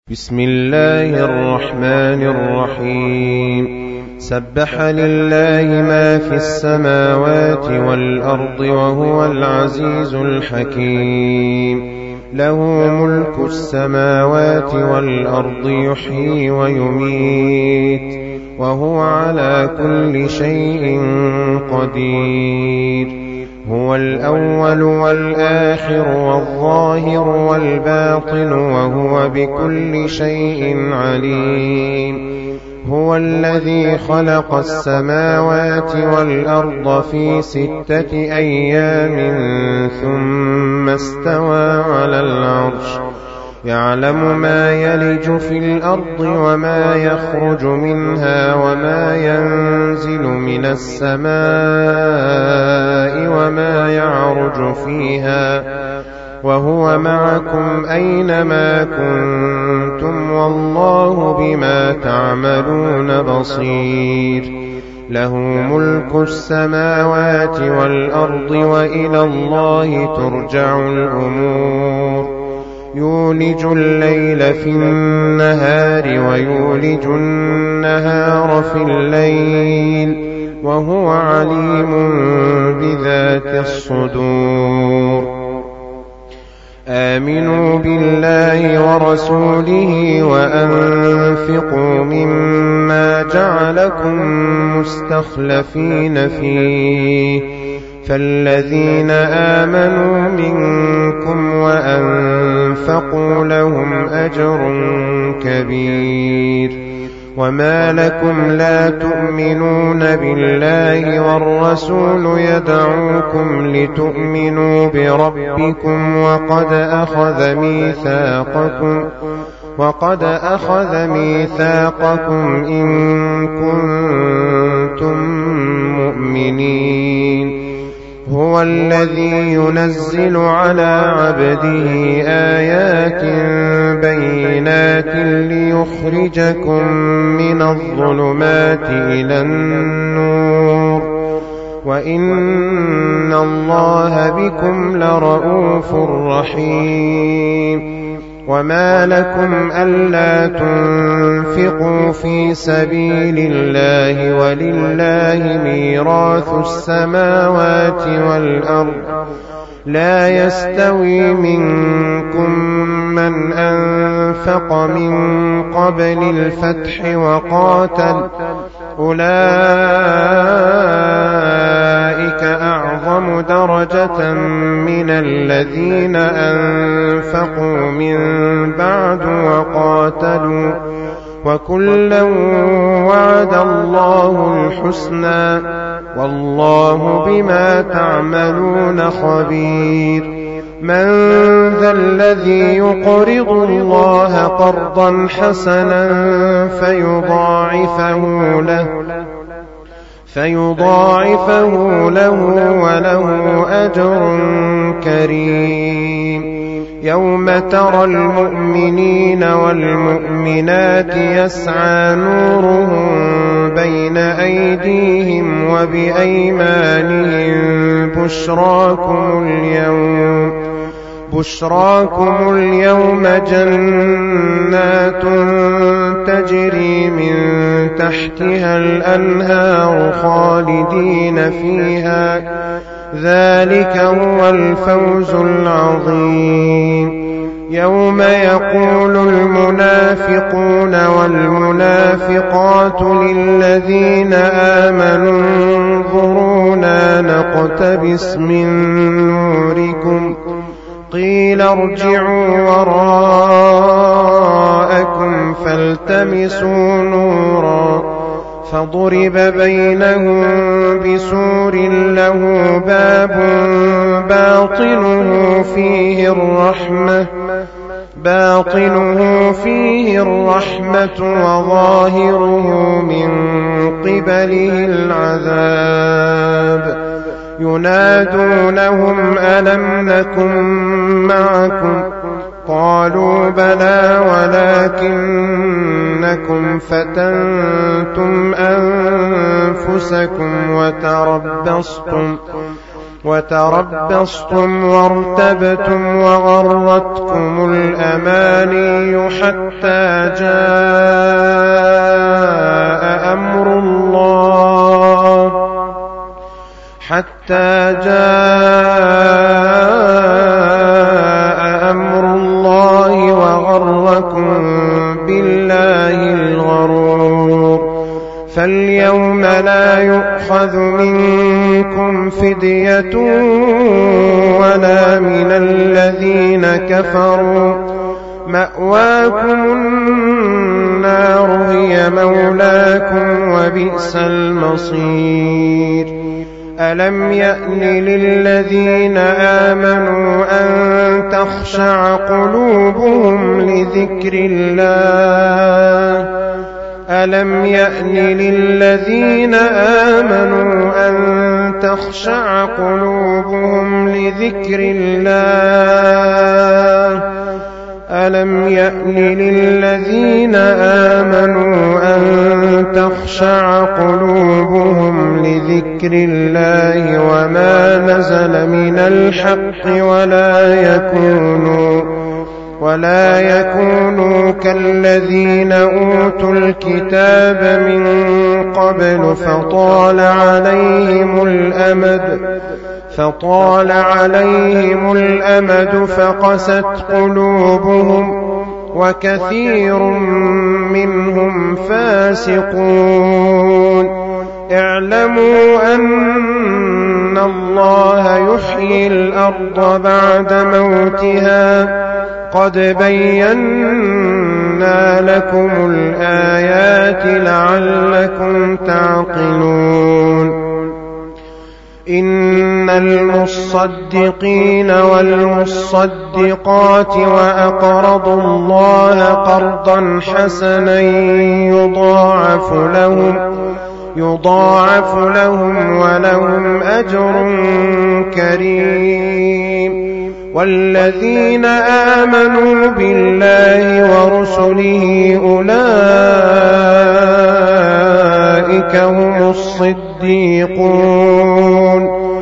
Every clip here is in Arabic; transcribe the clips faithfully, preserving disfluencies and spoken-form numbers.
بسم الله الرحمن الرحيم سبح لله ما في السماوات والأرض وهو العزيز الحكيم له ملك السماوات والأرض يحيي ويميت وهو على كل شيء قدير هو الأول والآخر والظاهر والباطن وهو بكل شيء عليم هو الذي خلق السماوات والأرض في ستة أيام ثم استوى على العرش يعلم ما يلج في الأرض وما يخرج منها وما ينزل من السماء وما يعرج فيها وهو معكم أينما كنتم والله بما تعملون بصير له ملك السماوات والأرض وإلى الله ترجع الأمور يولج الليل في النهار ويولج النهار في الليل وهو عليم بذات الصدور آمنوا بالله ورسوله وأنفقوا مما جعلكم مستخلفين فيه فالذين آمنوا منكم وأنفقوا لهم أجر كبير وما لكم لا تؤمنون بالله والرسول يدعوكم لتؤمنوا بربكم وقد أخذ ميثاقكم وقد أخذ ميثاقكم إن كنتم مؤمنين هو الذي ينزل على عبده آيات بينات ليخرجكم من الظلمات إلى النور وإن الله بكم لرءوف رحيم وما لكم ألا تنفقوا في سبيل الله ولله ميراث السماوات والأرض لا يستوي منكم من أنفق من قبل الفتح وقاتل أولئك أعظم درجة من الذين أنفقوا من بعد وقاتلوا وكلا وعد الله الحسنى والله بما تعملون خبير من ذا الذي يقرض الله قرضا حسنا فيضاعفه له فيضاعفه له وله أجر كريم يوم ترى المؤمنين والمؤمنات يسعى نورهم بين أيديهم وبأيمانهم بشراكم اليوم بشراكم اليوم جنات تجري من تحتها الأنهار خالدين فيها ذلك هو الفوز العظيم يوم يقول المنافقون والمنافقات للذين آمنوا انظرونا نقتبس من نوركم قيل ارجعوا وراءكم فالتمسوا نورا فضرب بينهم بسور له باب باطنه فيه الرحمة باطنه فيه الرحمة وظاهره من قبله العذاب ينادونهم ألم نكن معكم قالوا بلى ولكنكم فتنتم أنفسكم وتربصتم وتربصتم وارتبتم وغرتكم الأماني حتى جاء أمر الله حتى جاء أمر الله وغركم بالله الغرور فاليوم لا يؤخذ منكم فدية ولا من الذين كفروا مأواكم النار هي مولاكم وبئس المصير ألم يأن للذين آمنوا أن تخشع قلوبهم لذكر الله ألم يأن للذين آمنوا أن تخشع قلوبهم لذكر الله ألم يأن للذين آمنوا أن تخشع قلوبهم لذكر الله وما نزل من الحق ولا يكونوا ولا يكونوا كالذين أوتوا الكتاب من قبل فطال عليهم الأمد فطال عليهم الأمد فقست قلوبهم وكثير منهم فاسقون اعلموا أن الله يحيي الأرض بعد موتها قد بينا لكم الآيات لعلكم تعقلون إن المصدقين والمصدقات وأقرضوا الله قرضا حسنا يضاعف لهم يضاعف لهم ولهم أجر كريم والذين آمنوا بالله ورسله أولئك هم الصديقون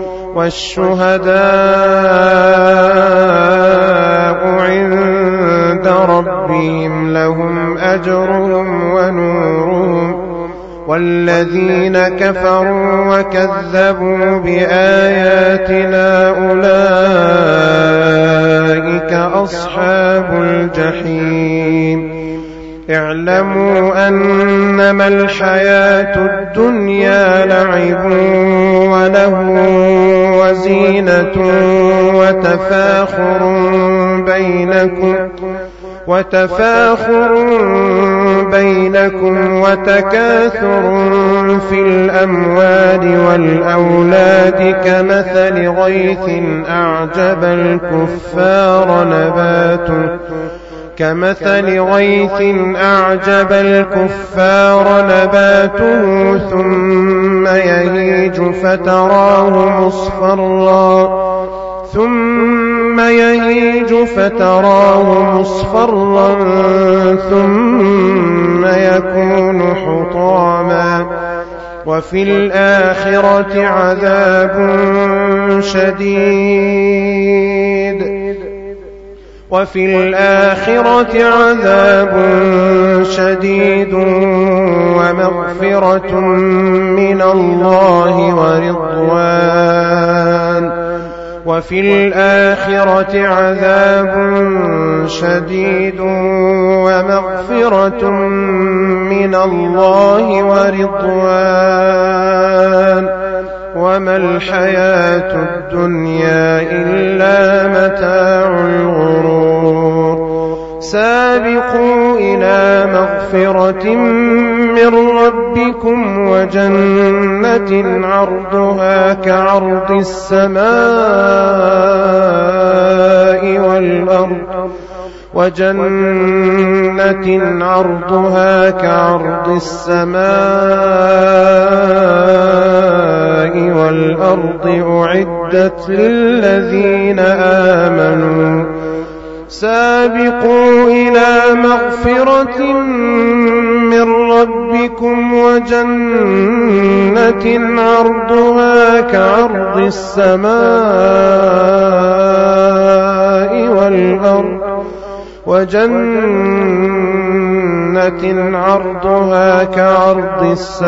والشهداء عند ربهم لهم أجرهم ونورهم والذين كفروا وكذبوا بآياتنا أولئك أصحاب الجحيم اعلموا أنما الحياة الدنيا لعب وله وزينة وتفاخر بينكم وتفاخر بينكم وتكاثر في الأموال والأولاد كمثل غيث أعجب الكفار نباته كمثل غيث أعجب الكفار نباته ثم يهيج فتراه مصفرا ثم يهيج فتراه مصفرا ثم يكون حطاما وفي الآخرة عذاب شديد وفي الآخرة عذاب شديد ومغفرة من الله ورضوان وفي الآخرة عذاب شديد ومغفرة من الله ورضوان وما الحياة الدنيا إلا متاع الغرور سابقوا إلى مغفرة من ربكم وجنة عرضها كعرض السماء والأرض وجنة عرضها كعرض السماء والأرض أعدت للذين آمنوا سابقوا إلى مغفرة من ربكم وجنة عرضها كعرض السماء والأرض وجنة عرضها كعرض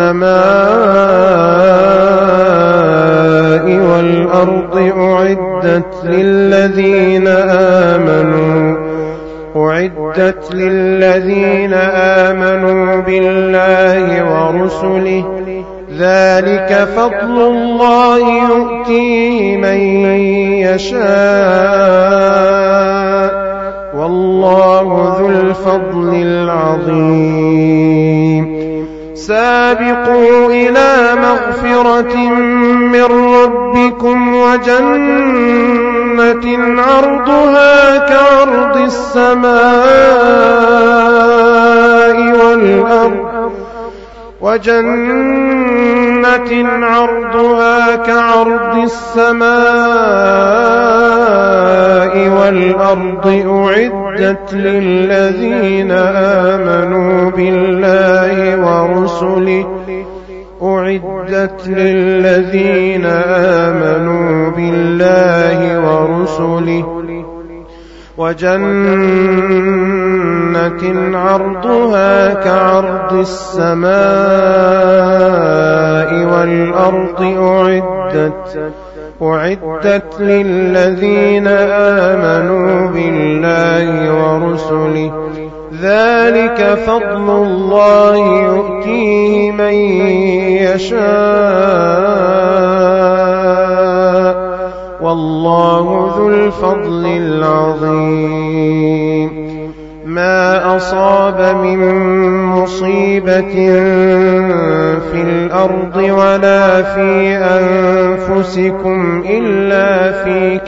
السماء والأرض أعدت للذين آمنوا أعدت للذين آمنوا بالله ورسله ذلك فضل الله يؤتيه من يشاء والله ذو الفضل العظيم سابقوا إلى مغفرة من ربكم وجنة عرضها كعرض السماء والأرض وجنة عرضها كعرض السماء والأرض أعدت للذين آمنوا بالله ورسله أعدت للذين آمنوا بالله ورسله وجنة عرضها كعرض السماء والأرض أعدت أعدت للذين آمنوا بالله ورسله ذلك فضل الله يؤتيه من يشاء والله ذو الفضل العظيم ما أصاب من مصيبة في الأرض ولا في أنفسكم إلا في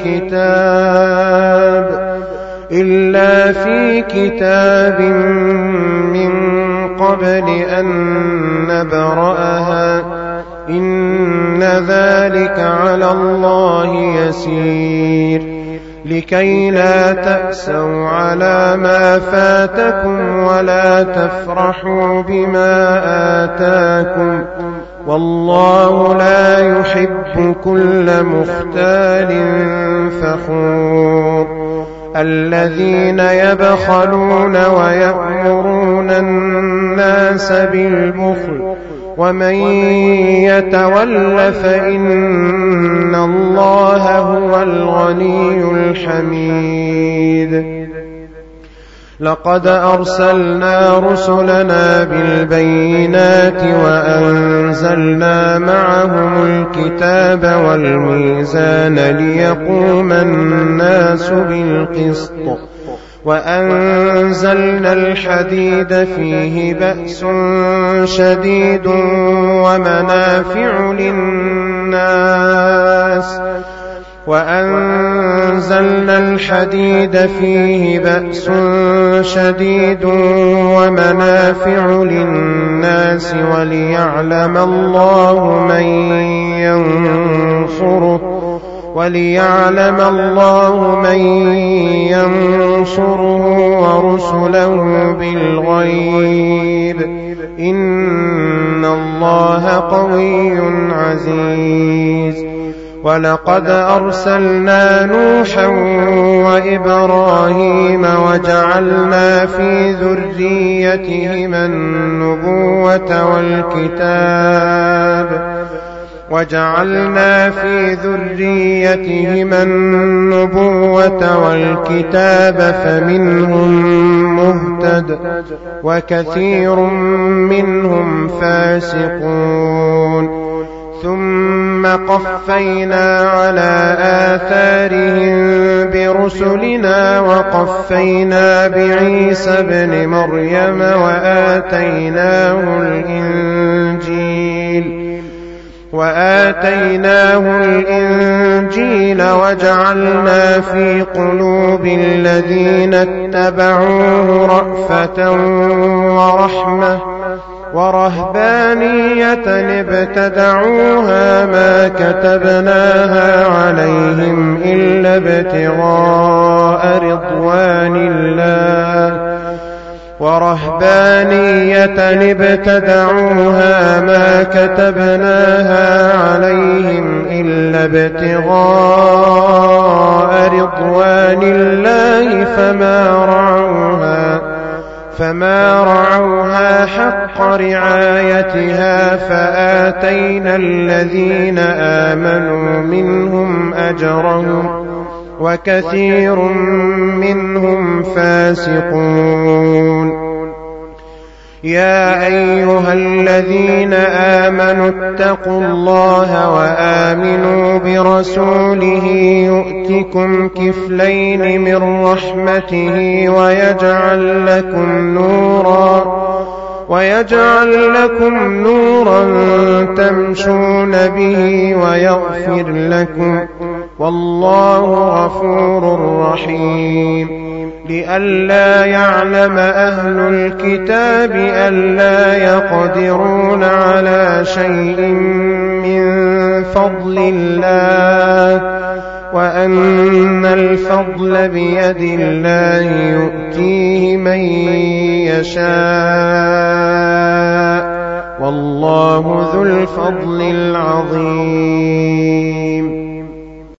كتاب إلا في كتاب من قبل أن نبرأها إن ذلك على الله يسير لكي لا تأسوا على ما فاتكم ولا تفرحوا بما آتاكم والله لا يحب كل مختال فخور الذين يبخلون ويأمرون الناس بالبخل ومن يتول فإن الله هو الغني الحميد لقد أرسلنا رسلنا بالبينات وأنزلنا معهم الكتاب والميزان ليقوم الناس بالقسط وأنزلنا الحديد فيه بأس شديد ومنافع للناس وأنزلنا الحديد فيه بأس شديد ومنافع للناس وليعلم الله من ينصره وليعلم الله من ينصره ورسله بالغيب إن الله قوي عزيز ولقد أرسلنا نوحا وإبراهيم وجعلنا في ذريتهما النبوة والكتاب وجعلنا في ذريتهما النبوة والكتاب فمنهم مهتد وكثير منهم فاسقون ثم قفينا على آثارهم برسلنا وقفينا بعيسى ابن مريم وآتيناه الإنجيل وآتيناه الإنجيل وجعلنا في قلوب الذين اتبعوه رأفة ورحمة ورهبانية ابتدعوها ما كتبناها عليهم إلا ابتغاء رضوان الله ورهبانية ابتدعوها ما كتبناها عليهم إلا ابتغاء رضوان الله فما رعوها فما رعوها حق رعايتها فآتينا الذين آمنوا منهم أجرهم وكثير منهم فاسقون. يا أيها الذين آمنوا اتقوا الله وآمنوا برسوله يؤتكم كفلين من رحمته ويجعل لكم نورا ويجعل لكم نورا تمشون به ويغفر لكم والله غفور رحيم. لئلا يعلم أهل الكتاب ألا يقدرون على شيء من فضل الله وأن الفضل بيد الله يؤتيه من يشاء والله ذو الفضل العظيم.